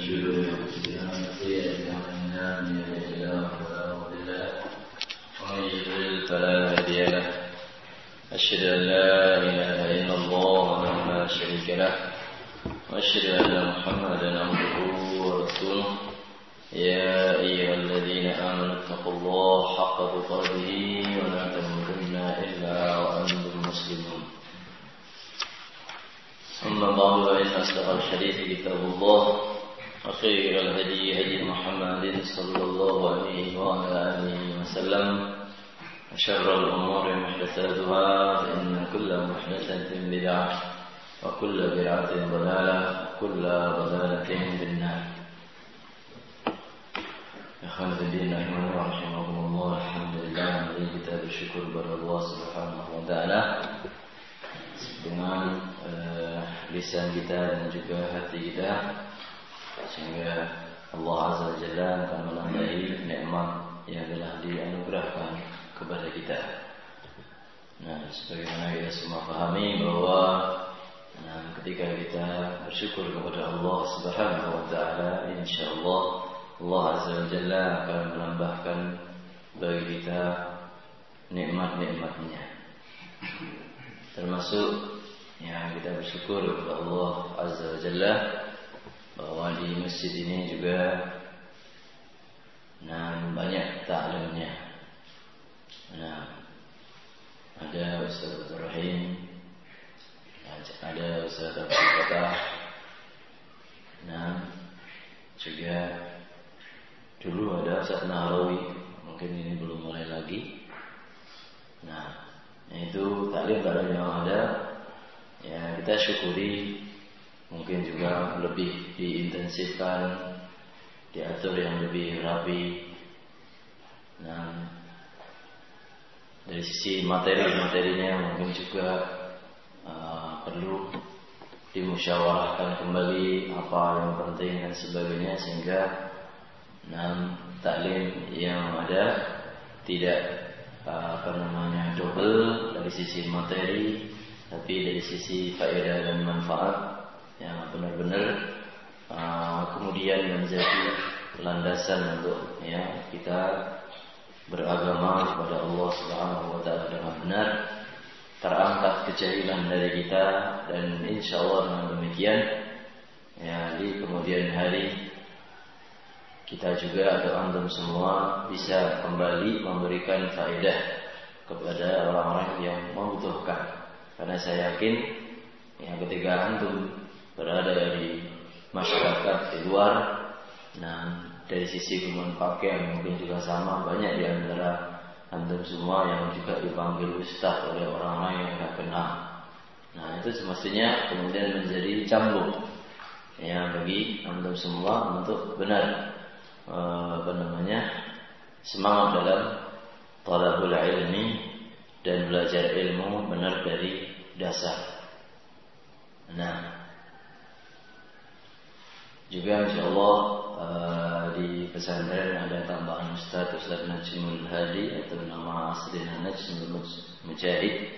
شرور أنفسنا وسيئات أعمالنا من يهده الله فلا مضل له ومن يضلل فلا هادي له أشهد أن لا إله إلا الله وحده لا شريك له وأشهد أن محمدا عبده ورسوله يا أيها الذين آمنوا اتقوا الله حق تقاته ولا تموتن إلا وأنتم مسلمون أما بعد فإن أصدق الحديث كتاب الله وخير الهدي هدي محمد صلى الله عليه وعلى آله وسلم وشر الأمور محدثاتها فإن كل محدثة بدعة وكل بدعة ضلالة وكل ضلالة في النار. Ikhwan fillah rahimakumullah, alhamdulillah, mari kita bersyukur kepada Allah Subhanahu wa taala dengan lisan kita dan juga hati kita, sehingga Allah Azza wa Jalla akan menambahi nikmat yang telah dianugerahkan kepada kita. Nah, sebagaimana kita semua pahami bahwa ketika kita bersyukur kepada Allah Subhanahu wa taala, insyaallah Allah Azza wa Jalla akan menambahkan bagi kita nikmat-nikmatnya. Termasuk yang kita bersyukur kepada Allah Azza wa Jalla bahwa di masjid ini juga banyak ta'limnya. Ada Ustaz Abdul Rahim, ada Ustaz Abdul Fatah, juga dulu ada Ustaz Nahrawi, mungkin ini belum mulai lagi. Itu taklim yang ada, ya kita syukuri. Mungkin juga lebih diintensifkan, diatur yang lebih rapi. Dari sisi materinya mungkin juga perlu dimusyawarahkan kembali apa yang penting dan sebagainya, sehingga taklim yang ada tidak double dari sisi materi, tapi dari sisi faedah dan manfaat yang benar-benar kemudian menjadi landasan untuk kita beragama kepada Allah Subhanahu wa taala dengan benar, terangkat kejahilan dari kita, dan insyaallah dengan demikian di kemudian hari kita juga atau antum semua bisa kembali memberikan faedah kepada orang-orang yang membutuhkan. Karena saya yakin ketika antum berada di masyarakat di luar, dari sisi pemakaian mungkin juga sama, banyak di antara antum semua yang juga dipanggil ustaz oleh orang-orang yang tidak kenal. Itu semestinya kemudian menjadi cambuk bagi antum semua untuk benar semangat dalam talabul ilmi dan belajar ilmu benar dari dasar. Juga insyaallah di pesantren ada tambahan Ustaz Najmul Hadi, atau nama aslinya Najmul Mujahid.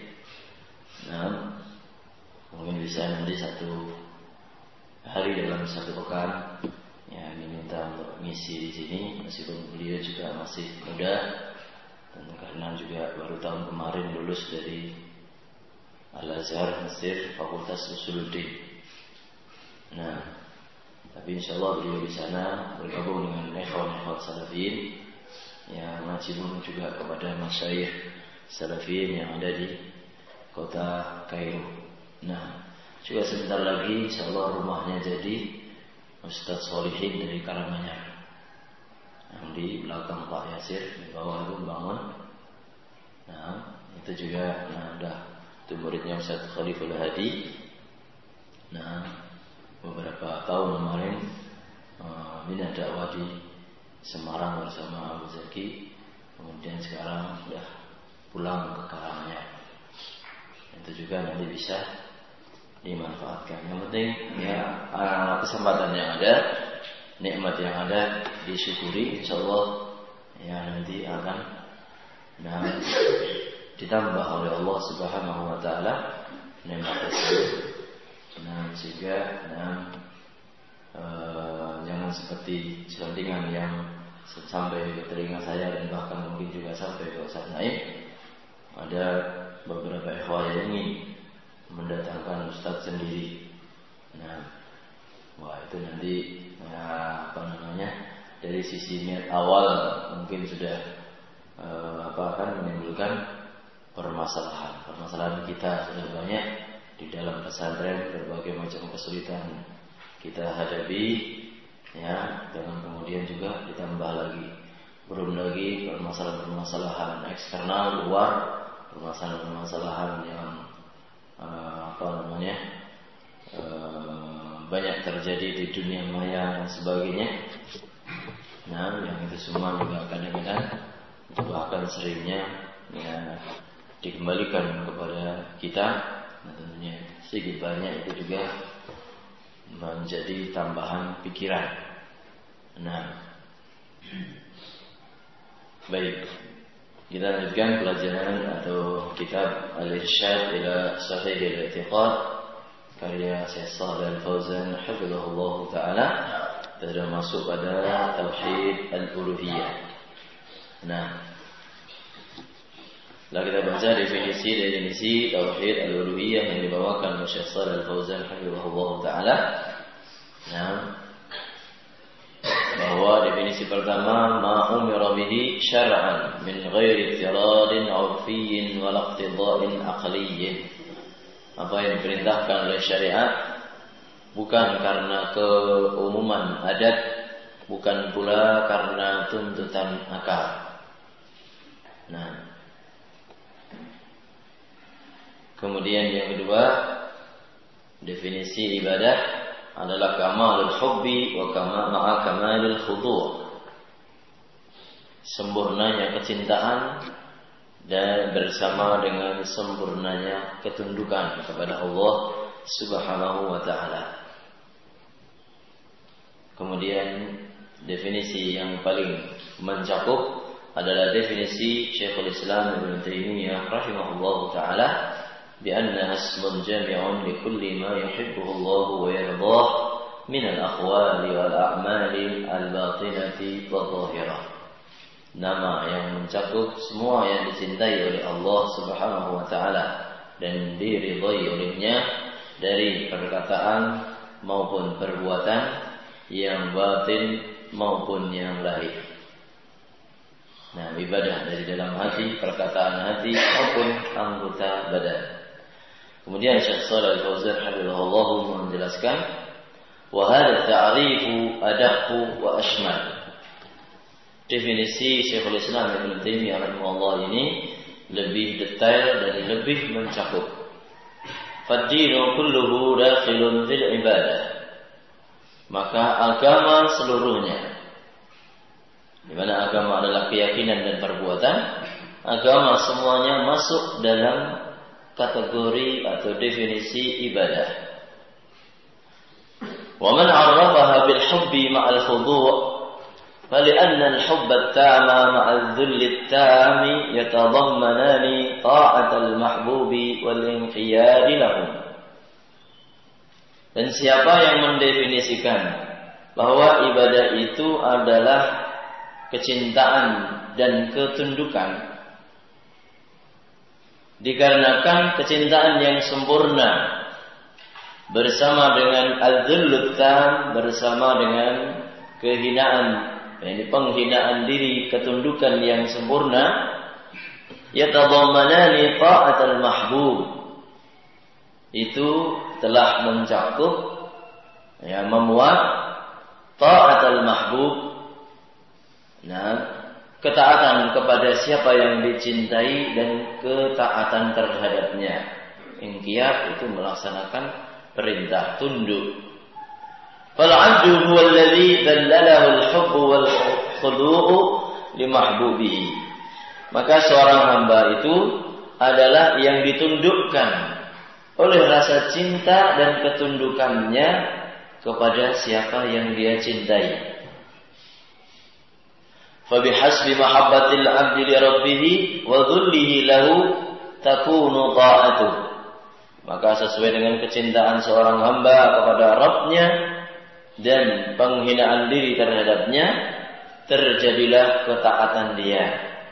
Mungkin bisa nanti satu hari dalam satu pekan diminta untuk mengisi di sini, meskipun beliau juga masih muda, dan karena juga baru tahun kemarin lulus dari Al-Azhar Mesir, Fakultas Usuluddin. Tapi insyaallah beliau di sana bergabung dengan ikhwan-ikhwan salafiyin yang ngajibun juga kepada masyayikh salafiyin yang ada di kota Kairo. Juga sebentar lagi insyaallah rumahnya jadi Ustaz Solihin dari Karanganyar, yang di belakang Pak Yasir, di bawah itu bangun. Itu juga itu muridnya Ustaz Khaliful Hadi. Beberapa tahun kemarin bina dakwah di Semarang bersama Abu Zaki, kemudian sekarang sudah pulang ke Karanganyar. Itu juga nanti bisa dimanfaatkan. Yang penting kesempatan yang ada, nikmat yang ada disyukuri, insyaallah nanti akan ditambah oleh Allah Subhanahu wa taala nikmat tersebut. Sehingga jangan seperti selentingan yang sampai ke telinga saya dan bahkan mungkin juga sampai ke Ustaz Naim. Ada beberapa ikhwah yang ingin mendatangkan Ustaz sendiri. Nah, wah itu nanti dari sisi niat awal mungkin sudah akan menimbulkan permasalahan kita sudah banyak di dalam pesantren, berbagai macam kesulitan kita hadapi, ya, dan kemudian juga ditambah lagi belum lagi permasalahan eksternal luar, permasalahan yang banyak terjadi di dunia maya dan sebagainya. Nah, yang itu semua juga kadang-kadang bahkan seringnya ya dikembalikan kepada kita. Nah, tentunya sedikit banyak itu juga menjadi tambahan pikiran. Nah, baik, kita lanjutkan pelajaran atau kitab Al-Irsyad ila Sahih Al-I'tiqad karya Syekh Shalih Al-Fauzan hafizahullah taala. Kita sudah masuk pada tauhid al-uluhiyah. Nah, setelah kita baca definisi tauhid al-uluhiyah yang dibawakan oleh Syekh Shalih Al-Fauzan hafizahullah taala. Nah, bahwa definisi pertama ma umira bihi syar'an min ghairi ittiradin 'urfiyyin wa iqtida'in aqliyyin. Apa yang diperintahkan oleh syariat bukan karena keumuman adat, bukan pula karena tuntutan akal. Nah, kemudian yang kedua, definisi ibadah adalah kamalul hubbi wa ma'a kamalul khudu'. Sempurnanya kecintaan dan bersama dengan sempurnanya ketundukan kepada Allah Subhanahu wa ta'ala. Kemudian definisi yang paling mencakup adalah definisi Syekhul Islam Ibnu Taimiyah rahimahullahu taala bi anna ismun jami'un li kulli ma yuhibbuhu Allah wa yardah min al-aqwali wal a'mali al-batinati wadh-dhahirah. Nama yang mencakup semua yang dicintai oleh Allah Subhanahu wa taala dan diridhai olehnya dari perkataan maupun perbuatan yang batin maupun yang lahir. Nah, ibadah dari dalam hati, perkataan hati maupun anggota badan. Kemudian Syekh Shalih Al-Fauzan hafizahullah menjelaskan, wa hadha ta'rifu adaqqu wa ashmal. Definisi Syekhul Islam Ibnu Taimiyah rahimahullah ini lebih detail dan lebih mencakup. Fad-dinu kulluhu dakhilun fil ibadah. Maka agama seluruhnya, di mana agama adalah keyakinan dan perbuatan, agama semuanya masuk dalam kategori atau definisi ibadah. Wa man 'arrafaha bil hubbi ma'al khudu' fali'anna al-hubba at-tama ma'al dhulli at-tami yatadammanani ta'atal mahbubi wal inqiyad lahu. Dan siapa yang mendefinisikan bahwa ibadah itu adalah kecintaan dan ketundukan, dikarenakan kecintaan yang sempurna bersama dengan al-dhullut tam, bersama dengan kehinaan, yakni penghinaan diri, ketundukan yang sempurna, yatadammanani ta'atal mahbub, itu telah mencakup, ya, memuat ta'atul mahbub. Nah, ketaatan kepada siapa yang dicintai dan ketaatan terhadapnya. Inqiyad itu melaksanakan perintah, tunduk. Fal 'abdu huwa alladhi dallalahu al-hubbu wal khudu'u li mahbubihi. Maka seorang hamba itu adalah yang ditundukkan oleh rasa cinta dan ketundukannya kepada siapa yang dia cintai. Fa bihasbi mahabbatil 'abdi li rabbih wa dhullihi lahu takunu ta'atuh. Maka sesuai dengan kecintaan seorang hamba kepada Rabb-nya dan penghinaan diri terhadapnya, terjadilah ketaatan dia.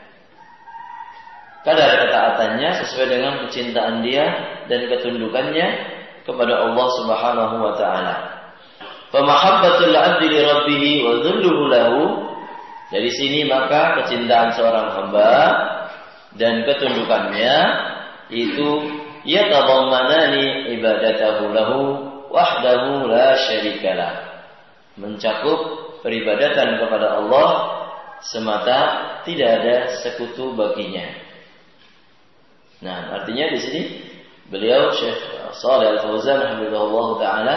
Kadar ketaatannya sesuai dengan kecintaan dia dan ketundukannya kepada Allah Subhanahu wa taala. Fa mahabbatul 'abdi li rabbih wa dhulluhu lahu. Dari sini maka kecintaan seorang hamba dan ketundukannya itu yatadammanani ibadatahu lahu wahdahu la syarikalah. Mencakup peribadatan kepada Allah semata, tidak ada sekutu baginya. Nah, artinya di sini beliau Syekh Shalih Al-Fauzan hafizahullah taala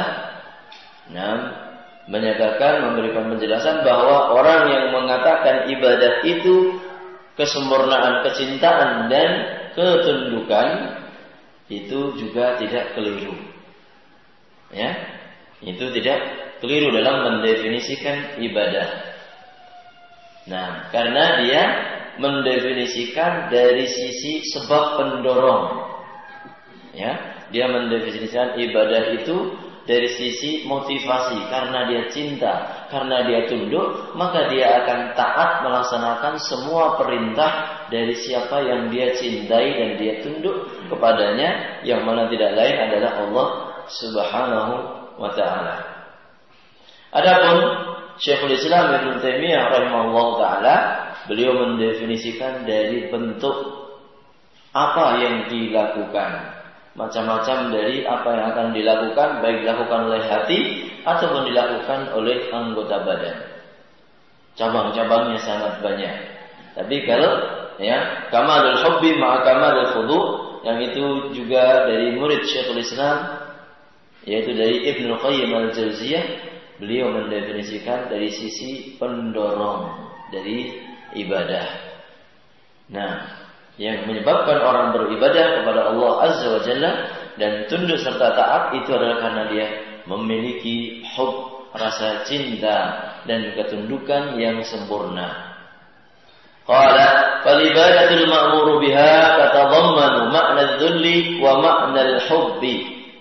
menyatakan, memberikan penjelasan bahwa orang yang mengatakan ibadah itu kesempurnaan kecintaan dan ketundukan itu juga tidak keliru. Ya, itu tidak keliru dalam mendefinisikan ibadah. Nah, karena dia mendefinisikan dari sisi sebab pendorong. Ya, dia mendefinisikan ibadah itu dari sisi motivasi, karena dia cinta, karena dia tunduk, maka dia akan taat melaksanakan semua perintah dari siapa yang dia cintai dan dia tunduk kepadanya, yang mana tidak lain adalah Allah Subhanahu wa taala. Adapun Syekhul Islam Ibnu Taimiyah rahimahullah taala, beliau mendefinisikan dari bentuk apa yang dilakukan. Macam-macam dari apa yang akan dilakukan, baik dilakukan oleh hati ataupun dilakukan oleh anggota badan. Cabang-cabangnya sangat banyak. Tapi kalau kamalul hubbi ma'a kamalul khudu, yang itu juga dari murid Syekhul Islam, yaitu dari Ibnu Qayyim Al-Jauziyah, beliau mendefinisikan dari sisi pendorong dari ibadah. Nah, yang menyebabkan orang beribadah kepada Allah Azza wa Jalla dan tunduk serta taat itu adalah karena dia memiliki hub, rasa cinta dan ketundukan yang sempurna. Qala fal ibadatul ma'muru biha tatadammanu ma'na adh-dhulli wa ma'na al-hubbi.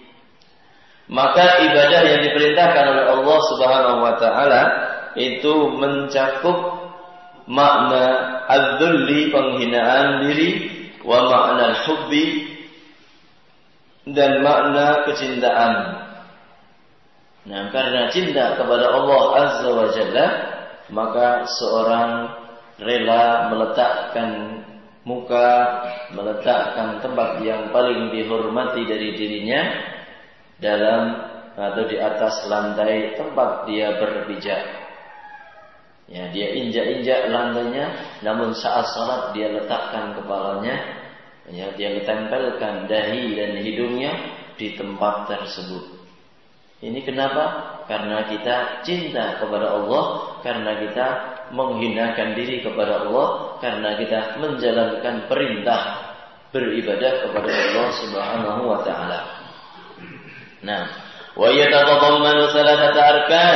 Maka ibadah yang diperintahkan oleh Allah Subhanahu wa taala itu mencakup makna adz-dzulli, penghinaan diri, wa makna al-hubbi, dan makna kecintaan. Nah, karena cinta kepada Allah Azza wa Jalla, maka seorang rela meletakkan muka, meletakkan tempat yang paling dihormati dari dirinya dalam atau di atas lantai tempat dia berpijak. Ya, dia injak-injak lantainya, namun saat salat dia letakkan kepalanya, ya, dia tempelkan dahi dan hidungnya di tempat tersebut. Ini kenapa? Karena kita cinta kepada Allah, karena kita menghinakan diri kepada Allah, karena kita menjalankan perintah beribadah kepada Allah Subhanahu wa taala. Nah, wa yatadammanu thalathata arkan.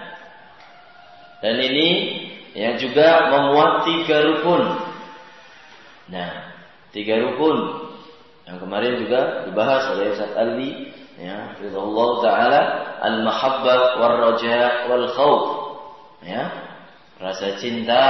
Dan ini yang juga memuat 3 rukun. Nah, 3 rukun yang kemarin juga dibahas oleh Ustaz Ali, ya, Allah taala, al-mahabbah war-raja wal khauf. Ya, rasa cinta,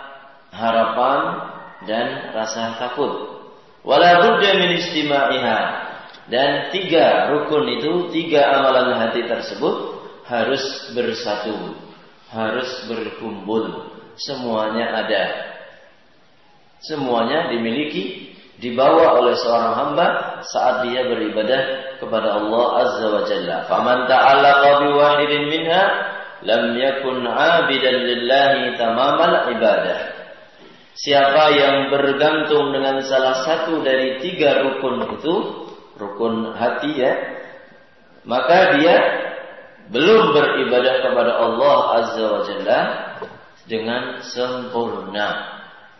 harapan dan rasa takut. Wala budda min istima'iha. Dan 3 rukun itu, 3 amalan hati tersebut harus bersatu, harus berkumpul, semuanya ada, semuanya dimiliki, dibawa oleh seorang hamba saat dia beribadah kepada Allah Azza wa Jalla. Faman ta'allaqa biwahidin minha lam yakun 'abidan lillahi tamamal ibadah. Siapa yang bergantung dengan salah satu dari 3 rukun itu, rukun hati, ya, maka dia belum beribadah kepada Allah Azza wa Jalla dengan sempurna.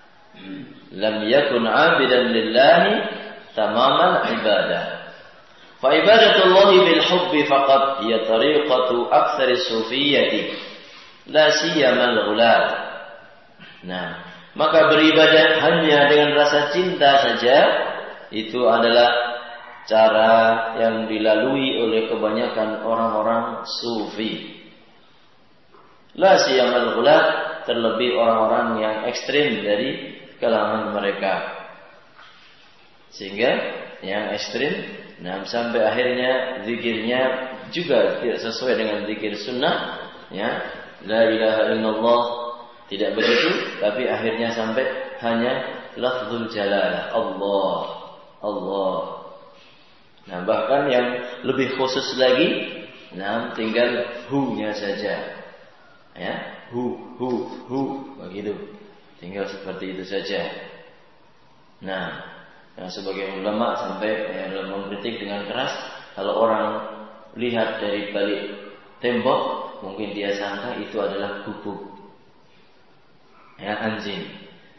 Lam yakun 'abidan lillahi tamamal ibadah. Fa ibadatullahi bil hubbi faqat hiya tariqatu aktsari sufiyyati la siyama al-ghulal. Nah, maka beribadah hanya dengan rasa cinta saja itu adalah cara yang dilalui oleh kebanyakan orang-orang sufi. La siyamal ghulat, terlebih orang-orang yang ekstrim dari kalangan mereka. Sehingga yang ekstrim, sampai akhirnya zikirnya juga tidak sesuai dengan zikir sunnah, ya, la ilaha illallah, tidak begitu, tapi akhirnya sampai hanya lafzul jalalah, Allah, Allah. Bahkan yang lebih khusus lagi, tinggal hu-nya saja, ya, hu, begitu, tinggal seperti itu saja. Sebagai ulama sampai dalam mengkritik dengan keras, kalau orang lihat dari balik tembok, mungkin dia sangka itu adalah gubuk, ya, anjing.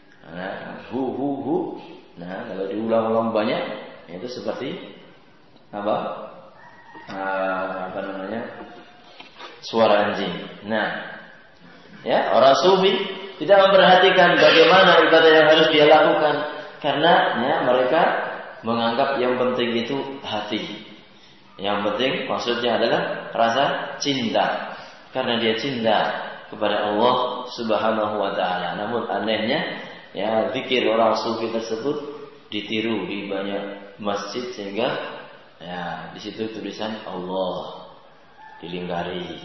Hu. Kalau diulang-ulang banyak, itu seperti apa namanya, suara anjing. Ya, orang sufi tidak memperhatikan bagaimana ibadah yang harus dia lakukan, karena mereka menganggap yang penting itu hati. Yang penting maksudnya adalah rasa cinta, karena dia cinta kepada Allah Subhanahu wa taala. Namun anehnya, ya, zikir orang sufi tersebut ditiru di banyak masjid, sehingga ya di situ tulisan Allah dilingkari.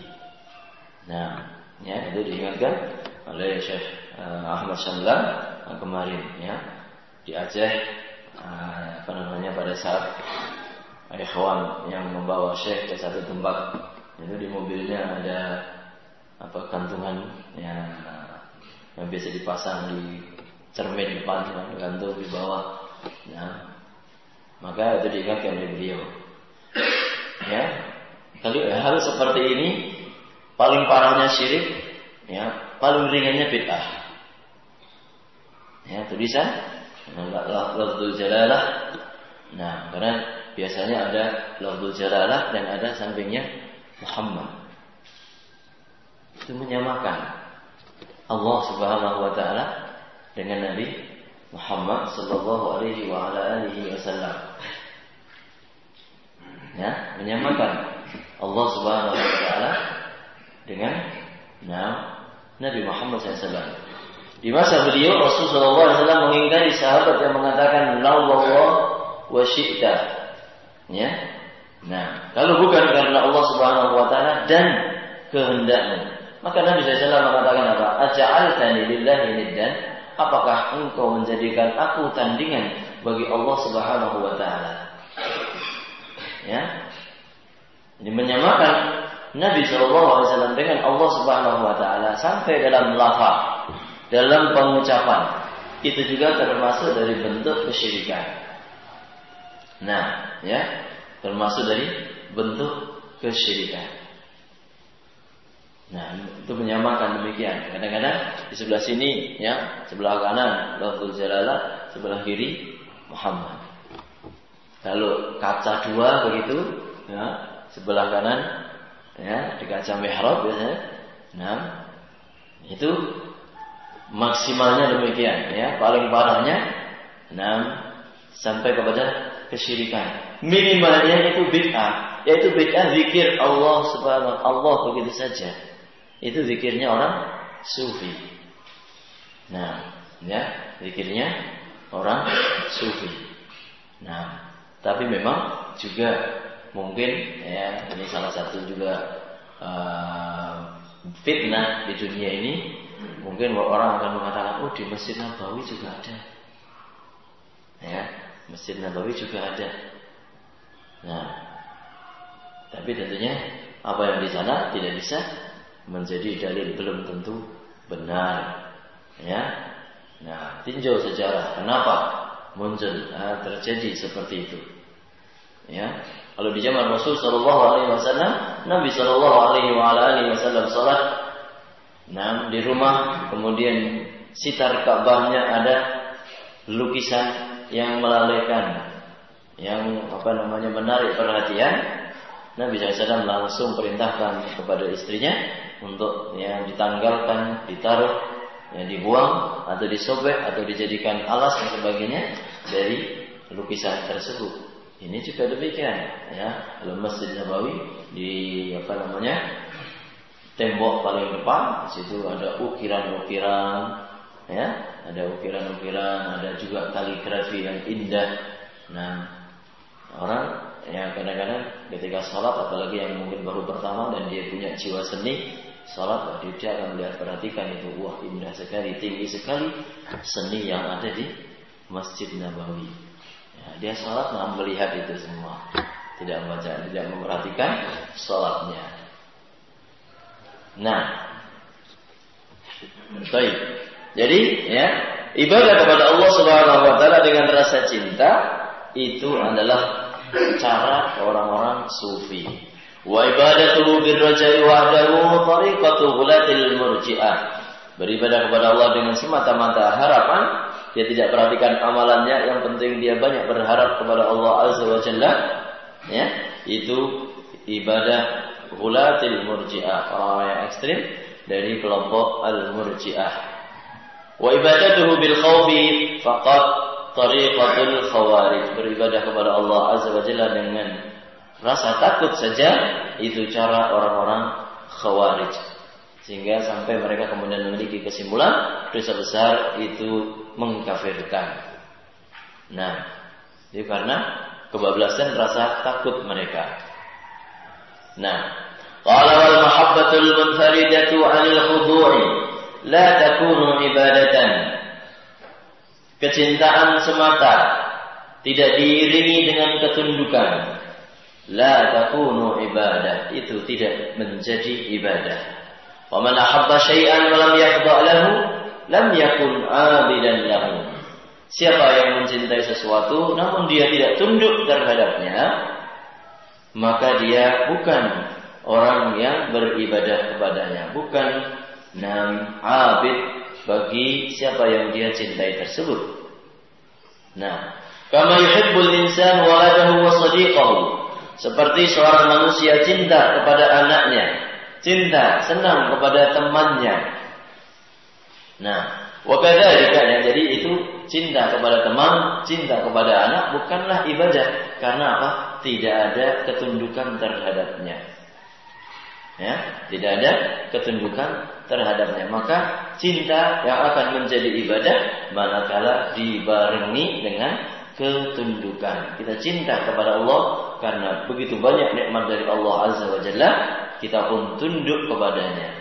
Itu diingatkan oleh Syekh Ahmad Syamlan kemarin, ya, di Aceh, pada saat ikhwan yang membawa Syekh ke satu tempat, itu di mobilnya ada gantungan yang biasa dipasang di cermin depan, gantung di bawah. Maka itu diingatkan oleh beliau. Ya, kalau hal seperti ini, paling parahnya syirik, ya, paling ringannya bid'ah. Ya, tulisan lafzul jalalah. Karena biasanya ada lafzul jalalah dan ada sampingnya Muhammad. Itu menyamakan Allah Subhanahu wa taala dengan Nabi Muhammad sallallahu alaihi wa ala alihi wasallam. Ya, menyamakan Allah Subhanahu wa taala dengan Nabi Muhammad SAW. Di masa beliau, Rasulullah SAW mengingkari sahabat yang mengatakan Allah wa syi'ta. Ya. Kalau bukan karena Allah Subhanahu wa taala dan kehendakmu, maka Nabi SAW mengatakan apa? Aja'altani lillahi niddan? Apakah engkau menjadikan aku tandingan bagi Allah Subhanahu wa taala? Ya. Ini menyamakan Nabi SAW dengan Allah Subhanahu wa taala sampai dalam lafaz, dalam pengucapan. Itu juga termasuk dari bentuk kesyirikan. Ya, termasuk dari bentuk kesyirikan. Itu menyamakan demikian. Kadang-kadang di sebelah sini, ya, sebelah kanan lafzul jalalah, sebelah kiri Muhammad. Kalau kaca dua begitu, ya, sebelah kanan, ya, di kaca mihrab biasanya. Itu maksimalnya demikian, ya, paling parahnya sampai kepada kesyirikan. Minimalnya itu bid'ah, yaitu bid'ah zikir Allah Subhanahu Allah begitu saja. Itu zikirnya orang sufi. Ya, zikirnya orang sufi. Tapi memang juga mungkin, ya, ini salah satu juga fitnah di dunia ini. Mungkin orang akan mengatakan, oh, di Masjid Nabawi juga ada. Ya, Masjid Nabawi juga ada. Tapi tentunya apa yang di sana tidak bisa menjadi dalil, belum tentu benar. Ya. Tinjau sejarah kenapa muncul terjadi seperti itu. Ya. Kalau di zaman Rasul sallallahu alaihi wasallam, Nabi sallallahu alaihi wasallam salat di rumah, kemudian sitar Ka'bahnya ada lukisan yang melalaikan, yang menarik perhatian. Nabi SAW langsung perintahkan kepada istrinya untuk, ya, ditanggalkan, ditaruh, ya, dibuang atau disobek atau dijadikan alas dan sebagainya dari lukisan tersebut. Ini juga demikian, ya. Kalau Masjid Nabawi di tembok paling depan, di situ ada ukiran-ukiran, ya, ada ukiran-ukiran, ada juga kaligrafi yang indah. Nah, orang yang kadang-kadang ketika sholat, apalagi yang mungkin baru pertama dan dia punya jiwa seni, sholat dia akan melihat, perhatikan itu, wah indah sekali, tinggi sekali seni yang ada di Masjid Nabawi. Ya, dia sholat melihat itu semua, tidak membaca, tidak memperhatikan sholatnya. Nah, baik. Jadi, ya, ibadah kepada Allah Subhanahu wa taala dengan rasa cinta itu adalah cara orang-orang sufi. Wa ibadatuhu birraja'i wahdahu tariqatu ghulatil murji'ah. Beribadah kepada Allah dengan semata-mata harapan, dia tidak perhatikan amalannya, yang penting dia banyak berharap kepada Allah Azza wa Jalla, ya, itu ibadah ghulatil murji'ah, orang-orang yang ekstrim dari kelompok al-murji'ah. Wa ibadatuhu bil khawfi faqat tariqatul khawarij. Beribadah kepada Allah Azza wa Jalla dengan rasa takut saja, itu cara orang-orang khawarij. Sehingga sampai mereka kemudian memiliki kesimpulan dosa besar itu mengkafirkan. Nah, itu karena kebablasan rasa takut mereka. Nah, qala wal mahabbatul munfaridatu 'anil khudu'i la takunu ibadatan. Kecintaan semata tidak diiringi dengan ketundukan, la takunu ibadah, itu tidak menjadi ibadah. Wa man ahabba syai'an wa lam yakhdha' lahu lam yakun 'abidan lahu. Siapa yang mencintai sesuatu namun dia tidak tunduk terhadapnya, maka dia bukan orang yang beribadah kepadanya, bukan abid bagi siapa yang dia cintai tersebut. Nah, kama yuhibbul insan waladahu wa sadiqahu, seperti seorang manusia cinta kepada anaknya, cinta, senang kepada temannya. Nah, wa kadzalika, jadi itu cinta kepada teman, cinta kepada anak bukanlah ibadah, karena apa? Tidak ada ketundukan terhadapnya. Ya, tidak ada ketundukan terhadapnya. Maka cinta yang akan menjadi ibadah manakala dibarengi dengan ketundukan. Kita cinta kepada Allah karena begitu banyak nikmat dari Allah Azza wa Jalla, kita pun tunduk kepadanya.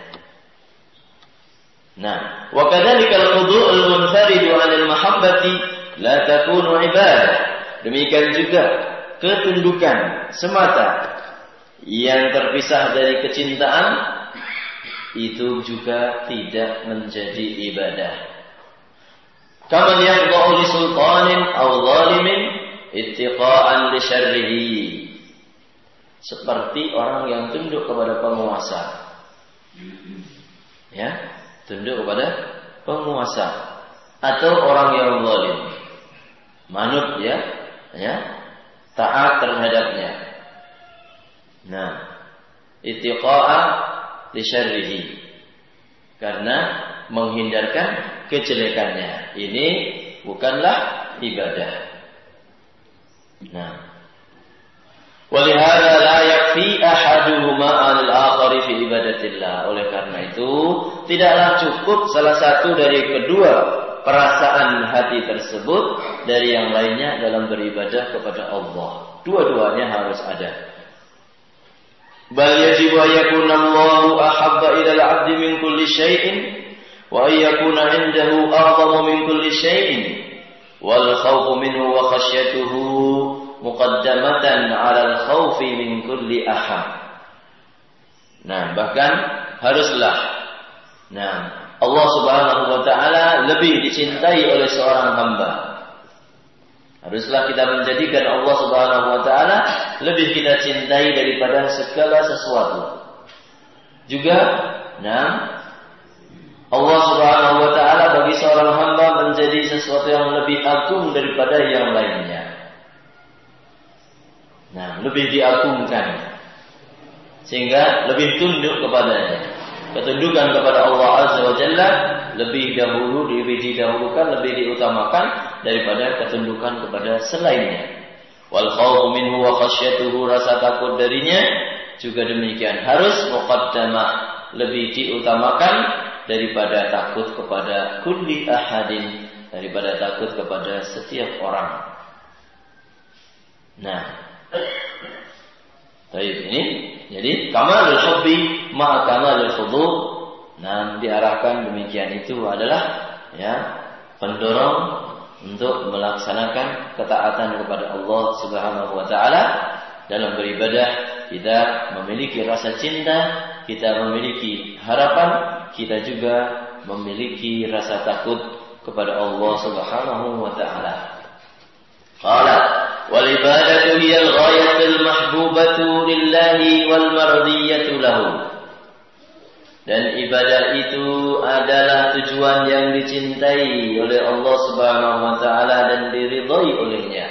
Nah, wa kadzalika al-khudu'ul munfaridu 'anil mahabbati la takunu ibadah. Demikian juga ketundukan semata yang terpisah dari kecintaan itu juga tidak menjadi ibadah. Kaman yakhda'u li sultanin aw zalimin ittiqa'an li syarrihi. Seperti orang yang tunduk kepada penguasa. Ya, tunduk kepada penguasa atau orang yang zalim. Manut ya, taat terhadapnya. Nah, ittiqa'a li syarrihi, karena menghindarkan kejelekannya. Ini bukanlah ibadah. Nah, walihada la yakfi ahaduhuma 'alal akhari fi ibadatillah. Oleh karena itu, tidaklah cukup salah satu dari kedua perasaan hati tersebut dari yang lainnya dalam beribadah kepada Allah. Dua-duanya harus ada. Bal yajibu an yakuna Allahu ahabba ila al-'abdi min kulli syai'in wa an yakuna 'indahu a'zamu min kulli syai'in wal khawfu minhu wa khasyatuhu muqaddamatan 'ala al-khawfi min kulli ahad. Nah, bahkan haruslah Allah Subhanahu wa taala lebih dicintai oleh seorang hamba. Haruslah kita menjadikan Allah Subhanahu wa taala lebih kita cintai daripada segala sesuatu. Juga, Allah Subhanahu wa taala bagi seorang hamba menjadi sesuatu yang lebih agung daripada yang lainnya. Lebih diagungkan sehingga lebih tunduk kepadanya. Ketundukan kepada Allah Azza wa Jalla lebih didahulukan, lebih diutamakan daripada ketundukan kepada selainnya. Wal khawfu minhu wa khasyatuhu, rasa takut darinya juga demikian harus muqaddamah, lebih diutamakan daripada takut kepada kulli ahadin, daripada takut kepada setiap orang. Nah, baik, ini jadi kamalul hubbi ma'a kamalul khudu'. Nah, diarahkan demikian itu adalah pendorong untuk melaksanakan ketaatan kepada Allah Subhanahu wa taala. Dalam beribadah kita memiliki rasa cinta, kita memiliki harapan, kita juga memiliki rasa takut kepada Allah Subhanahu wa taala. Qala wal ibadatu hiya al-ghayatul mahbubatu lillahi wal mardiyatu lahu. Dan ibadah itu adalah tujuan yang dicintai oleh Allah Subhanahu wa taala dan diridhai olehnya.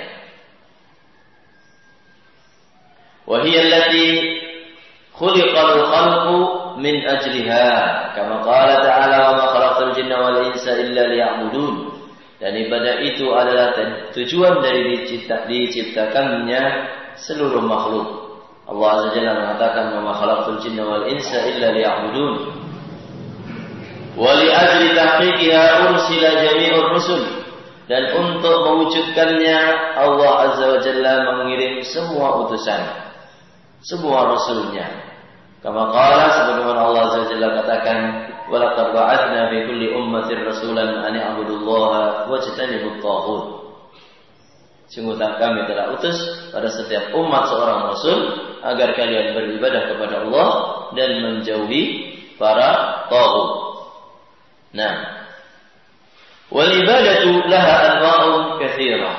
Wa hiya allati khuliqal khalqu min ajliha, kama qala ta'ala wa ma khalaqtul jinna wal insa illa liya'budun. Dan ibadah itu adalah tujuan dari diciptakannya seluruh makhluk. Allah Azza Jalla mengatakan wa ma khalaqtul jinna wal insa illa liya'budun. Wa li ajli tahqiqiha ursila jami'ur rusul. Dan untuk mewujudkannya Allah Azza wa Jalla mengirim semua utusan, semua rasulnya. Kama qala, sebagaimana Allah Azza wa Jalla katakan, wa laqad ba'atsna fi kulli ummatin rasulan an i'budullaha wajtanibut taghut. Sungguh kami telah utus pada setiap umat seorang rasul agar kalian beribadah kepada Allah dan menjauhi para taghut. Nah, wal ibadatu laha anwa'un katsirah.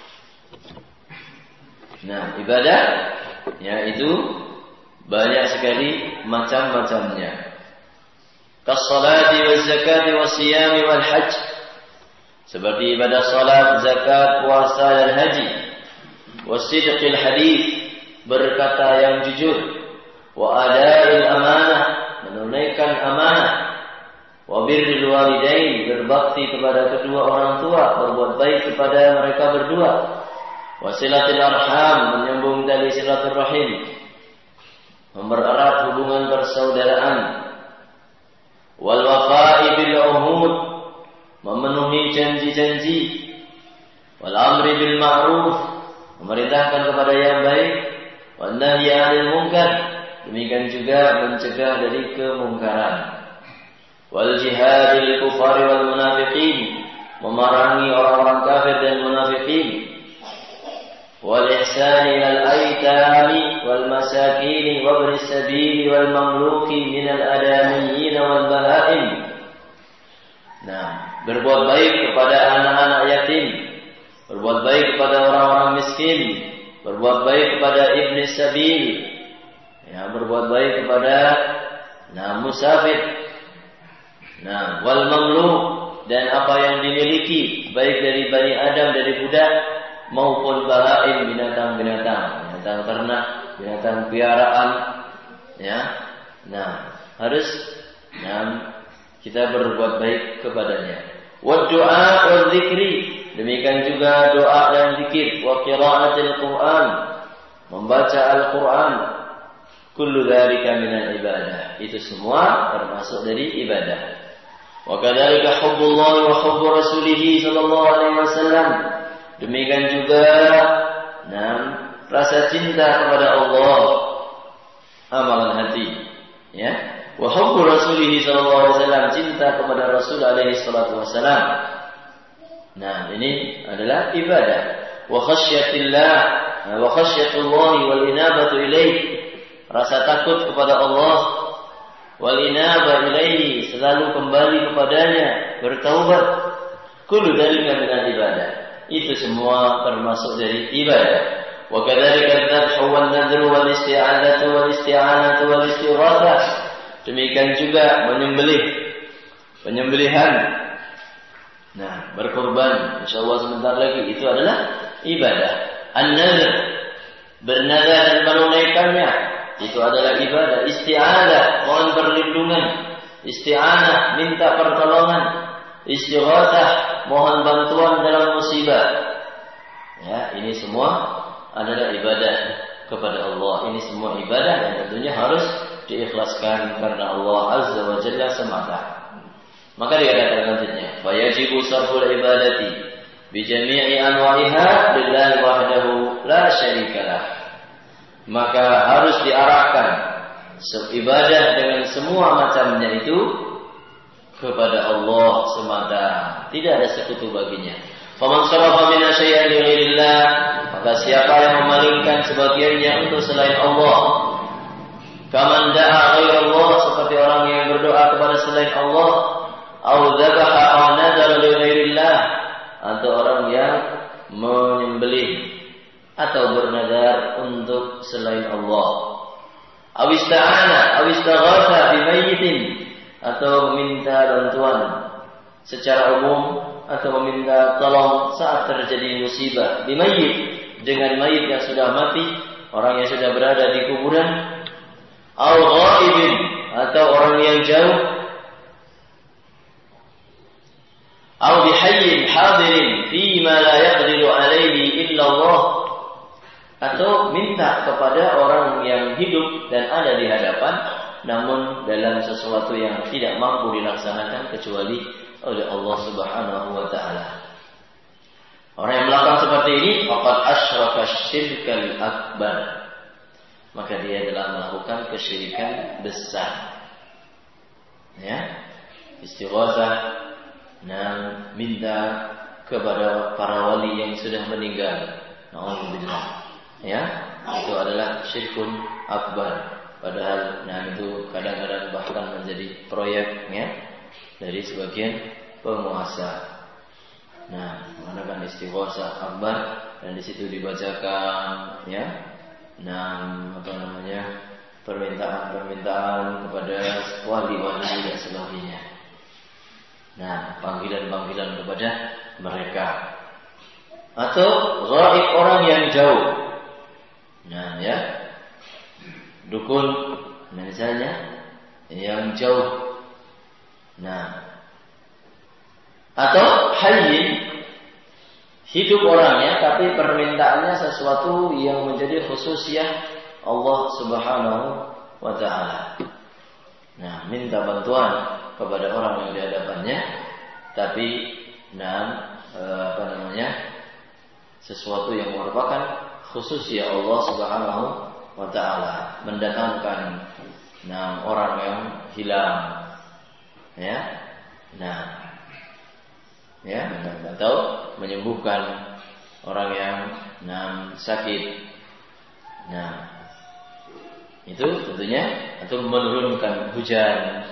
Nah, ibadah itu banyak sekali macam-macamnya. Kas-salati waz-zakati was-siyami wal-hajj. Seperti ibadah salat, zakat, puasa dan haji. Was-sidqil hadits, berkata yang jujur. Wa ada'il amanah, menunaikan amanah. Wa birril walidain, berbakti kepada kedua orang tua, berbuat baik kepada mereka berdua. Wa silatul arham, menyambung tali silaturahim, mempererat hubungan persaudaraan. Wal wafa'i bil uhud, memenuhi janji-janji. Wal amri bil ma'ruf, memerintahkan kepada yang baik. Wan nahyi 'anil munkar, demikian juga mencegah dari kemungkaran. Wal jihadil kufari wal munafiqin, memerangi orang-orang kafir dan munafiqin. Wal ihsani ilal aitami wal masakin wa ibnis sabili wal mamluki minal adamiyyin wal bahaim. Nah, berbuat baik kepada anak-anak yatim, berbuat baik kepada orang-orang miskin, berbuat baik kepada ibnis sabil, berbuat baik kepada musafir. Nah, wal mamluk, dan apa yang dimiliki baik dari Bani Adam, dari budak maupun bahaim, binatang-binatang, binatang ternak, binatang piaraan, Nah, harus kita berbuat baik kepadanya. Wa du'a wal dzikri, demikian juga doa dan zikir. Wa qira'atil Qur'an, membaca Al-Qur'an. Kullu dzalika minal ibadah, itu semua termasuk dari ibadah. Wa kadzalika hubbullah wa hubbu rasulih sallallahu alaihi wasallam, demikian juga rasa cinta kepada Allah, amalan hati, wa hubbu rasulih sallallahu alaihi wasallam, cinta kepada Rasul alaihi salatu wasallam. Nah, ini adalah ibadah. Wa khasyatillah wa khasyatullah wal inabatu ilaihi, rasa takut kepada Allah, wal inaba ilaihi, selalu kembali kepadanya, bertaubat. Kullu dzalika minal ibadah, itu semua termasuk dari ibadah. Wa kadzalika dzabhu wan nadru wal isti'adzatu wal isti'anatu wal istighatsah, demikian juga penyembelihan. Nah, berkorban, insyaallah sebentar lagi, itu adalah ibadah. An-nadr, bernadar dan menunaikannya, itu adalah ibadah. Isti'adzah, mohon perlindungan. Isti'anah, minta pertolongan. Istighatsah, mohon bantuan dalam musibah. Ini semua adalah ibadah kepada Allah. Ini semua ibadah yang tentunya harus diikhlaskan karena Allah Azza wa Jalla semata. Maka dikatakan selanjutnya, fayajibu sarful ibadati bi jami'i anwa'iha lillahi wahdahu la syarikalah. Maka harus diarahkan ibadah dengan semua macamnya itu kepada Allah semata, tidak ada sekutu baginya. Faman sarafa min syai'in li ghairillah, maka siapa yang memalingkan sebagiannya untuk selain Allah, kaman da'a ghairallah, seperti orang yang berdoa kepada selain Allah, au dzabaha aw nadara li ghairillah, atau orang yang menyembelih atau bernadar untuk selain Allah, aw ista'ana aw istaghatha bi mayyitin, atau meminta bantuan secara umum atau meminta tolong saat terjadi musibah bi mayyit, dengan mayit yang sudah mati, orang yang sudah berada di kuburan, aw ghaibin, atau orang yang jauh, aw bihayyin hadirin fi ma la yaqdiru alaihi illa Allah, atau minta kepada orang yang hidup dan ada di hadapan namun dalam sesuatu yang tidak mampu dilaksanakan kecuali oleh Allah Subhanahu wa taala. Orang yang melakukan seperti ini faqad asyraka syirkal akbar, maka dia telah melakukan kesyirikan besar. Ya, istighatsah, dan minta kepada para wali yang sudah meninggal. Nauzubillah. Ya, itu adalah syirkun akbar. Padahal itu kadang-kadang bahkan menjadi proyek ya dari sebagian penguasa. Mengadakan istighatsah akbar, dan di situ dibacakan ya, permintaan kepada wali-wali dan sebagainya. Panggilan-panggilan kepada mereka, atau ghaib, orang yang jauh. Dukun, misalnya yang jauh. Atau hayyin, hidup orangnya tapi permintaannya sesuatu yang menjadi khususiyah Allah Subhanahu wa taala. Minta bantuan kepada orang yang di hadapannya, tapi sesuatu yang merupakan khususiyah Allah Subhanahu wa taala, mendatangkan orang yang hilang, atau menyembuhkan orang yang sakit. Itu tentunya, atau menurunkan hujan,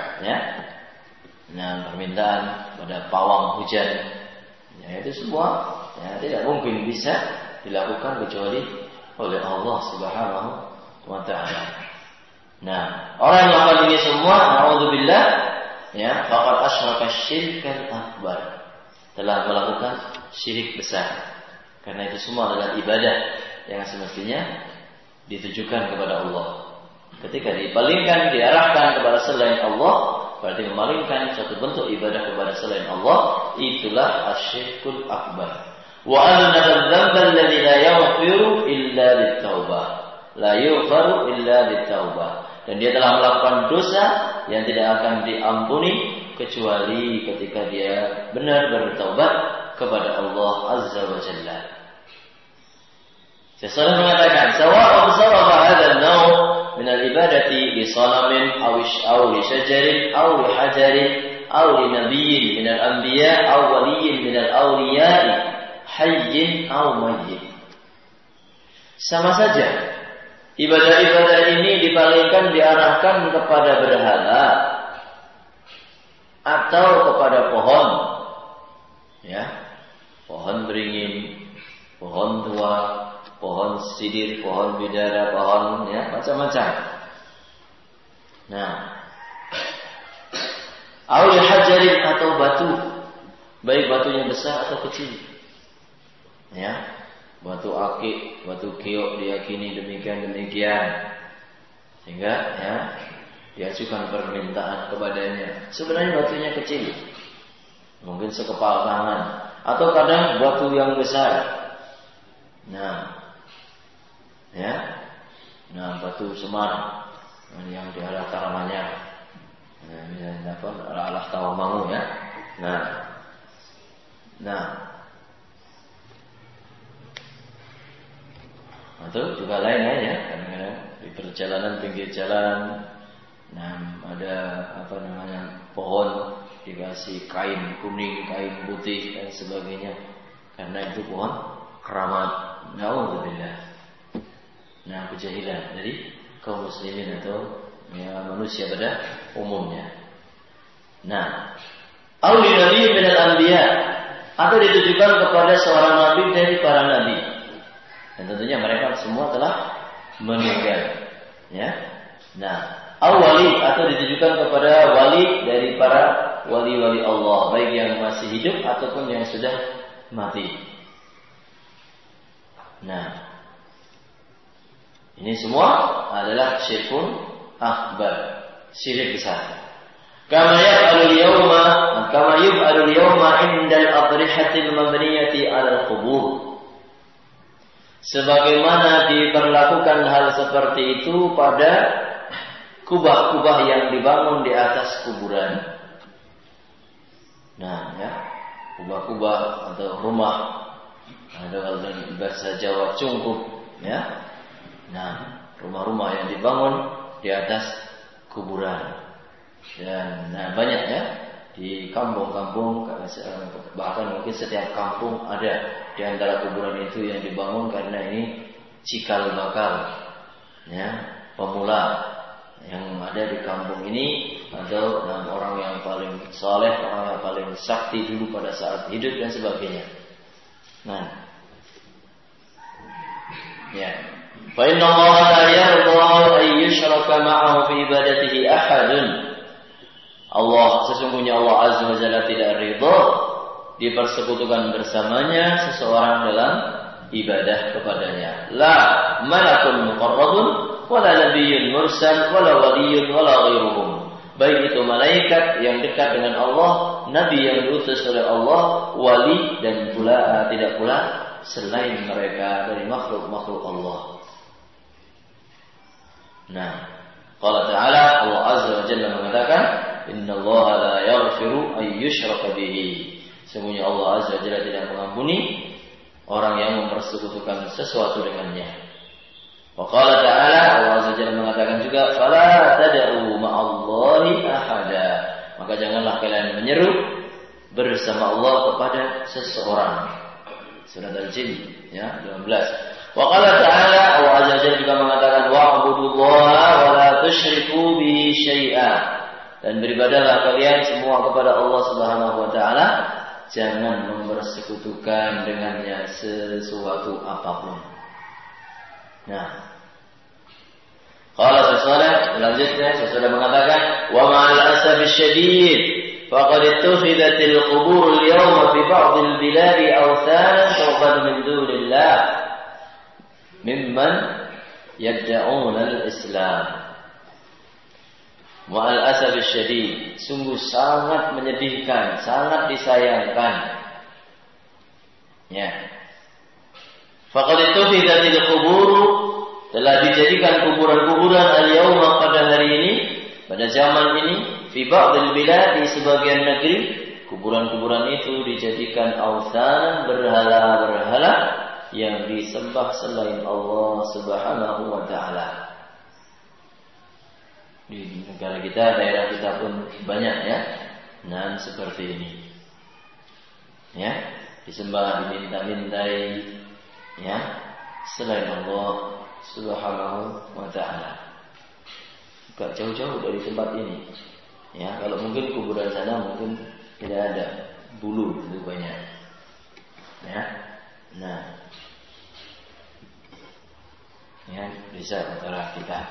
permintaan pada pawang hujan. Itu semua tidak mungkin bisa dilakukan kecuali oleh Allah Subhanahu wa taala. Orang yang melakukan ini semua, naudzubillah, faqad asyraka syirkan akbar, telah melakukan syirik besar. Karena itu semua adalah ibadah yang semestinya ditujukan kepada Allah. Ketika dipalingkan, diarahkan kepada selain Allah, berarti memalingkan suatu bentuk ibadah kepada selain Allah, itulah asyirkul akbar. Wa anna dzamba alladzi la yaghfiru illa bit-taubah, la yughfaru illa bit-taubah. Dan dia telah melakukan dosa yang tidak akan diampuni kecuali ketika dia benar bertaubat kepada Allah Azza wa Jalla. Seseorang mengatakan, sawa'un sarafa hadha an-naw' min al-ibadati li salamin aw li shajarin aw li hajarin aw li nabiyyin min al-anbiya aw waliyyin min al-awliya'i hayyin aw mayyit. Sama saja ibadah-ibadah ini dipalingkan, diarahkan kepada berhala atau kepada pohon, pohon beringin, pohon tua, pohon sidir, pohon bidara, pohon macam-macam. Aul hajarin, atau batu, baik batunya besar atau kecil. Batu akik, batu kiok diyakini demikian. Sehingga diajukan permintaan kepadanya. Sebenarnya batunya kecil, mungkin sekepal tangan, atau kadang batu yang besar. Batu semar, yang di arah Taramanyar, arah Tawamangu ya. Nah, atau juga lain-lain ya, kadang-kadang di perjalanan pinggir jalan, ada pohon dikasih kain kuning, kain putih dan sebagainya, karena itu pohon keramat. Na'udzubillah. Kejahilan dari kaum muslimin atau manusia pada umumnya. Auli nabi minal anbiya, atau ditujukan kepada seorang nabi dari para nabi. Dan tentunya mereka semua telah meninggal. Ya. Awali, atau ditujukan kepada wali dari para wali-wali Allah, baik yang masih hidup ataupun yang sudah mati. Ini semua adalah syirkun akbar, syirik besar. Kama yub'alul yawma indal adrihatil mabniyati 'alal qubur. Sebagaimana diperlakukan hal seperti itu pada kubah-kubah yang dibangun di atas kuburan. Kubah-kubah atau rumah, ada dalam bahasa Jawa cungkup, ya. Rumah-rumah yang dibangun di atas kuburan. Dan banyak ya di kampung-kampung, bahkan mungkin setiap kampung ada di antara kuburan itu yang dibangun karena ini cikal bakal pemula yang ada di kampung ini, atau orang yang paling saleh, orang yang paling sakti dulu pada saat hidup dan sebagainya. Fa inna Allah la yarda an yushraka ma'ahu fi ibadatihi ahadun. Sesungguhnya Allah Azza wa Jalla tidak ridha dipersekutukan bersamanya seseorang dalam ibadah kepadanya. La malakun muqarrabun wala nabiyyun mursal wala waliyyun wala ghairuhum. Baik itu malaikat yang dekat dengan Allah, nabi yang diutus oleh Allah, wali, dan tidak pula selain mereka dari makhluk-makhluk Allah. Qala ta'ala, Allah Azza wa Jalla mengatakan, innallaha la yaghfiru an yushraka bihi. Sesungguhnya Allah Azza wa Jalla tidak mengampuni orang yang mempersekutukan sesuatu dengannya. Wa qala ta'ala, Allah Azza wa Jalla mengatakan juga, fala tad'u ma'allahi ahada. Maka janganlah kalian menyeru bersama Allah kepada seseorang. Surat Al-Jin 15. Wa qala ta'ala, Allah Azza wa Jalla juga mengatakan, wa'budullaha wa la tusyriku bihi syai'a. Dan beribadahlah kalian semua kepada Allah Subhanahu wa taala, jangan mempersekutukan dengannya sesuatu apapun. Qala Rasulullah, selanjutnya Rasulullah mengatakan, wa ma'al asabi syadid faqad ittakhidatil qubur al-yawma fi ba'd al-bilad awthanan tu'bad min dunillah mimman yad'una al-islam. Wa'al asabi syadid, sungguh sangat menyedihkan, sangat disayangkan. Faqad ittakhidatil qubur, telah dijadikan kuburan-kuburan al-yawma pada hari ini, pada zaman ini, fi ba'dil bilad, di sebagian negeri, kuburan-kuburan itu dijadikan awthan, berhala-berhala yang disembah selain Allah Subhanahu wa taala. Di negara kita, daerah kita pun banyak seperti ini. Disembah, diminta-mintai selain Allah Subhanahu wa ta'ala. Gak jauh-jauh dari tempat ini. Kalau mungkin kuburan sana mungkin tidak ada, bulu itu banyak. Bisa antara kita.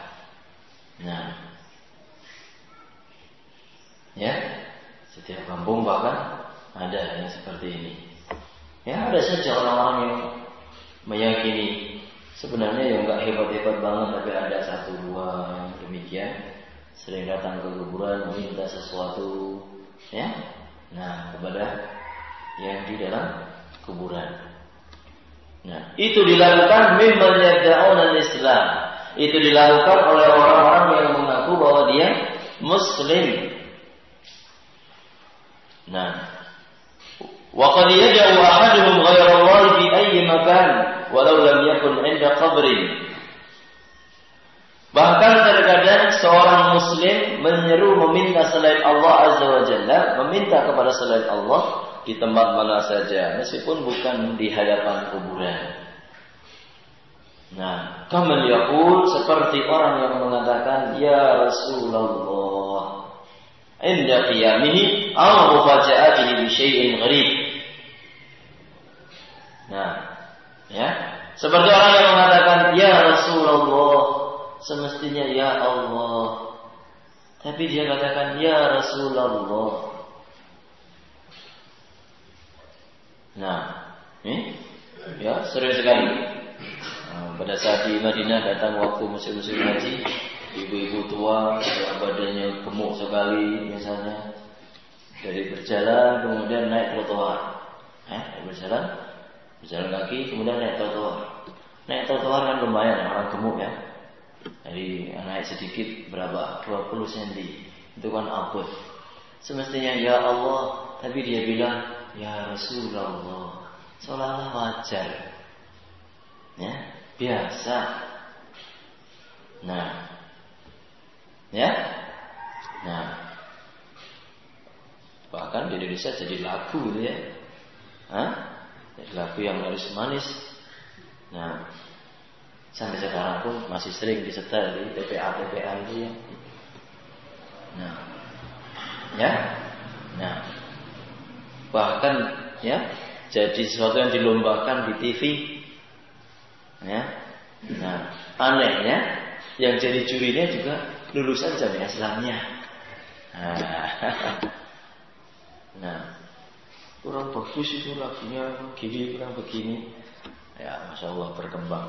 Setiap kampung bahkan ada yang seperti ini. Ada saja orang-orang yang meyakini sebenarnya yang enggak hebat-hebat banget, tapi ada satu dua yang demikian, sering datang ke kuburan meminta sesuatu kepada yang di dalam kuburan. Itu dilakukan mimman yad'una al-Islam. Itu dilakukan oleh orang-orang yang mengaku bahwa dia Muslim. Nah, wa qad yad'u ahaduhum ghayra Allah fi ayyi makan walau lam yakun 'inda qabrin. Bahkan terkadang seorang muslim menyeru meminta selain Allah Azza wa Jalla, meminta kepada selain Allah di tempat mana saja, meskipun bukan di hadapan kuburan. Nah, kaman yaqul, seperti orang yang mengatakan ya Rasulullah inda qiyamihi aw mufaja'atihi bi syai'in gharib. Nah, ya, seperti orang yang mengatakan ya Rasulullah, semestinya ya Allah, tapi dia katakan ya Rasulullah. Nah, ya sering sekali. Pada saat di Madinah datang waktu musim-musim haji, ibu-ibu tua yang badannya gemuk sekali, misalnya dari berjalan kemudian naik trotoar, berjalan kaki kemudian naik trotoar. Naik trotoar kan lumayan, orang gemuk ya. Jadi naik sedikit berapa? 20 cm. Itu kan abot. Semestinya ya Allah, tapi dia bilang ya Rasulullah. Seolah-olah wajar. Ya, biasa. Nah. Ya. Nah. Bahkan di Indonesia jadi lagu gitu ya. Jadi lagu yang manis-manis. Nah, sampai sekarang pun masih sering disetel di TPA itu ya. Nah, ya, nah, bahkan ya jadi sesuatu yang dilombakan di TV. Ya, nah, anehnya yang jadi jurinya juga lulusan Jamiah Islamiyah. Nah, kurang bagus itu lagunya, gini kurang begini. Ya, Masya Allah berkembang.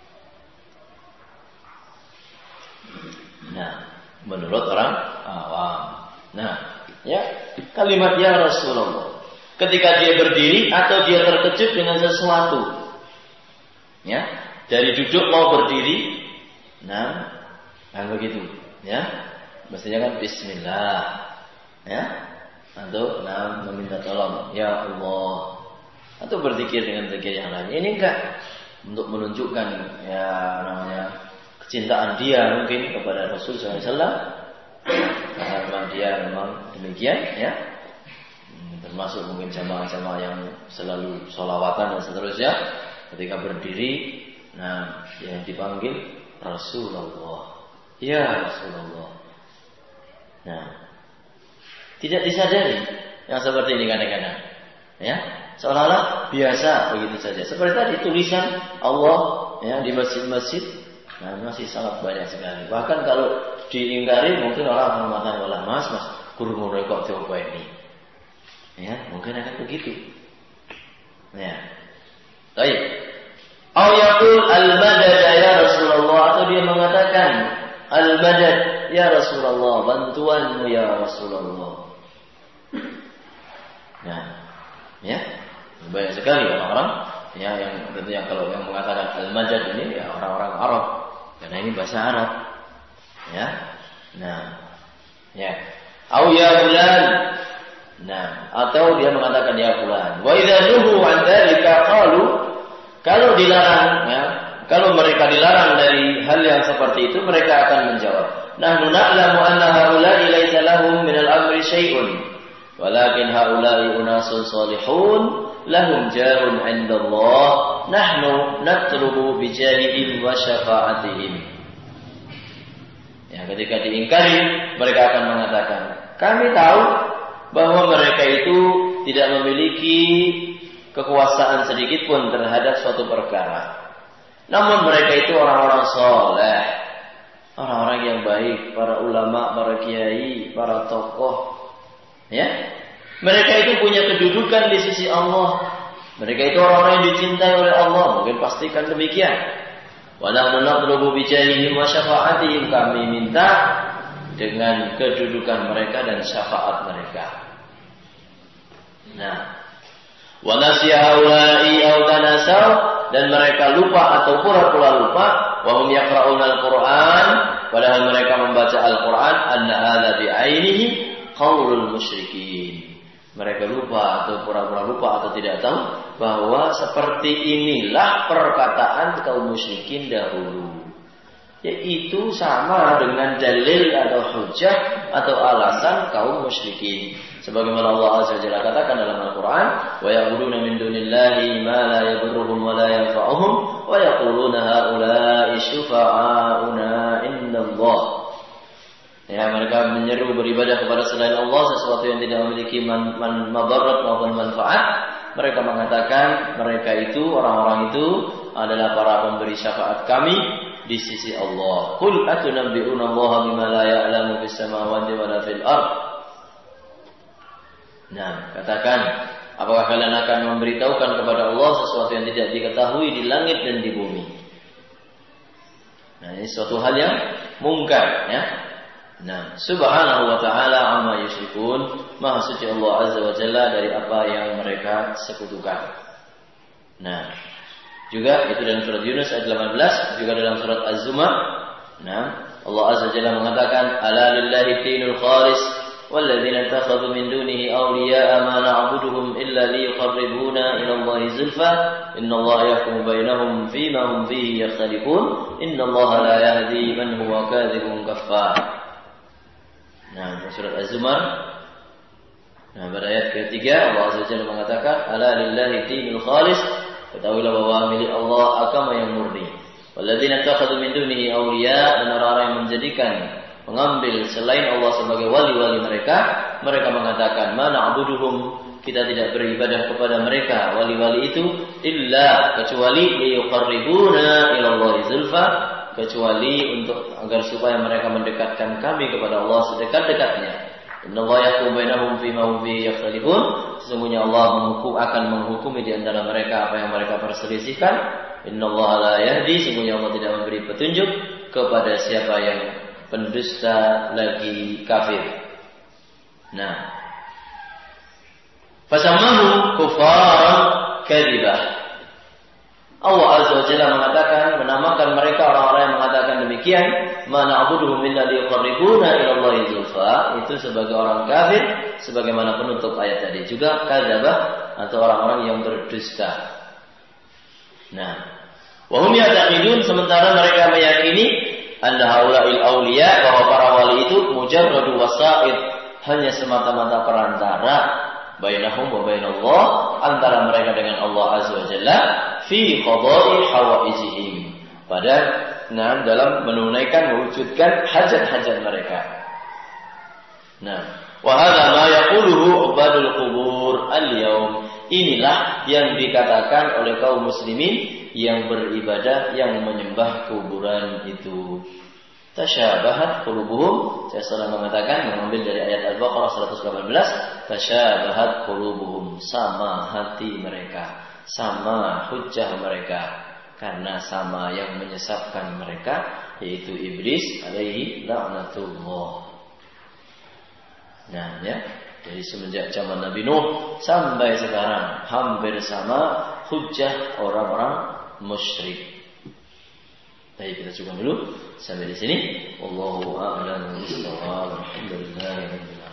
Nah, menurut orang awam. Nah, ya, kalimat ya Rasulullah. Ketika dia berdiri atau dia terkejut dengan sesuatu. Ya, dari duduk mau berdiri. Nah, kan begitu, ya. Mestinya kan bismillah. Ya. Atau meminta tolong, ya Allah. Atau berzikir dengan zikir yang lain. Ini enggak untuk menunjukkan ya namanya kecintaan dia mungkin kepada Rasul SAW, karena dia memang demikian, ya. Termasuk mungkin jamaah-jamaah yang selalu sholawatan dan seterusnya. Ketika berdiri, nah yang dipanggil Rasulullah, ya Rasulullah. Nah, tidak disadari yang seperti ini kadang-kadang, ya. Seolah-olah biasa begitu saja. Seperti tadi tulisan Allah ya di masjid-masjid, nah masih sangat banyak sekali. Bahkan kalau diingkari mungkin orang akan mengatakan, mas guru kok coba ini, ya mungkin akan begitu. Ya, baik. Au yaqul al-madad ya Rasulullah, atau dia mengatakan al-madad ya Rasulullah, bantuanmu ya Rasulullah. Nah, ya. Banyak sekali orang-orang ya yang tentunya kalau yang mengatakan al-madad ini ya orang-orang Arab, karena ini bahasa Arab. Ya. Nah, ya. Au ya fulan. Nah, atau dia mengatakan ya fulan. Wa idza nuhu an dzalika qalu, kalau dilarang ya, kalau mereka dilarang dari hal yang seperti itu, mereka akan menjawab, nahnu na'lamu anna haula'i laisa lahum min al-amri syai'un, walakin haula'i unasun salihun lahum jarun 'inda Allah, nahnu natlubu bijahihim wa syafa'atihim. Ya, ketika diingkari, mereka akan mengatakan, kami tahu bahwa mereka itu tidak memiliki kekuasaan sedikit pun terhadap suatu perkara. Namun mereka itu orang-orang soleh, orang-orang yang baik, para ulama, para kiai, para tokoh. Ya, mereka itu punya kedudukan di sisi Allah. Mereka itu orang-orang yang dicintai oleh Allah. Mungkin pastikan demikian. Wa nahnu natlubu bijahihim wa syafa'atihim, kami minta dengan kedudukan mereka dan syafaat mereka. Nah, wa nasiya haula'i aw tanasaw, dan mereka lupa atau pura-pura lupa wa hum yaqra'una al-Qur'an, padahal mereka membaca Al-Qur'an, anna hadza bi'ainihi qaulul musyrikin. Mereka lupa atau pura-pura lupa atau tidak tahu bahwa seperti inilah perkataan kaum musyrikin dahulu. Yaitu sama dengan dalil atau hujjah atau alasan kaum musyrikin. Sebagaimana Allah Azza wa Jalla katakan dalam Al-Quran, wa ya'buduna min dunillahi ma la yadurruhum wa la yanfa'uhum wa yaquluna haula'i syufa'auna indallah. Ya, mereka menyeru beribadah kepada selain Allah sesuatu yang tidak memiliki madarat maupun manfaat. Mereka mengatakan mereka itu, orang-orang itu adalah para pemberi syafaat kami di sisi Allah. Qul atunabbi'una Allah bima la ya'lamu fis samawati wa la fil ard. Nah, katakan, apakah kalian akan memberitahukan kepada Allah sesuatu yang tidak diketahui di langit dan di bumi? Nah, ini suatu hal yang mungkar, ya. Nah, subhanahu wa ta'ala amma yusyrikun, maha suci Allah Azza wa Jalla dari apa yang mereka sekutukan. Nah, juga itu dalam surat Yunus ayat 18, juga dalam surat Az-Zumar. Nah, Allah Azza wa Jalla mengatakan, ala lillahi dinul khalis walladzina ittakhadhu min dunihi awliya'a ma na'buduhum illa liyuqarribuna ila Allahi zulfa innallaha yahkumu bainahum fima hum fihi yakhtalifun innallaha la yahdi man huwa kadzibun kaffar. Nah, surat Az-Zumar. Nah, pada ayat ketiga Allah Azza wa Jalla mengatakan, ala lillahi dinul khalis, ketahuilah bahwa milik Allah agama yang murni. Walladzina ittakhadhu min dunihi awliya, dan orang-orang yang menjadikan, mengambil selain Allah sebagai wali-wali mereka, mereka mengatakan, ma na'buduhum, kita tidak beribadah kepada mereka wali-wali itu illa, kecuali liyuqarribuna ila Allahi zulfa, kecuali untuk agar supaya mereka mendekatkan kami kepada Allah sedekat-dekatnya. Innallaha yahkumu bainahum fima hum fihi yakhtalifun, sesungguhnya Allah akan menghukumi di antara mereka apa yang mereka perselisihkan. Innallaha la yahdi, sesungguhnya Allah tidak memberi petunjuk kepada siapa yang pendusta lagi kafir. Nah, fasamahu kufaran kadzibah. Allah Azza wa Jalla mengatakan, menamakan mereka orang-orang yang mengatakan demikian, ma na'buduhum illa liyuqarribuna ila Allahi zulfa, itu sebagai orang kafir, sebagaimana penutup ayat tadi. Juga kadzabah, atau orang-orang yang berdusta. Nah, wa hum ya'taqidun, sementara mereka meyakini anna haula'il auliya, bahwa para wali itu mujarradu wasa'id, hanya semata-mata perantara bainahum wa bainallah, antara mereka dengan Allah Azza wa Jalla, fi qada'i hawaijihim, pada dalam menunaikan, mewujudkan hajat-hajat mereka. Nah, wa hadza ma yaquluhu ubadul qubur al-yaum, inilah yang dikatakan oleh kaum muslimin yang beribadah, yang menyembah kuburan itu. Tasyabahat qulubuhum, saya salah mengatakan, mengambil dari ayat Al-Baqarah 118, tasyabahat qulubuhum, sama hati mereka, sama hujjah mereka, karena sama yang menyesatkan mereka, yaitu iblis alaihi la'natullah. Nah, ya, dari semenjak zaman Nabi Nuh sampai sekarang hampir sama hujjah orang-orang musyrik. Baik, kita coba dulu sampai di sini. Wallahu a'lam bishawab. Alhamdulillah.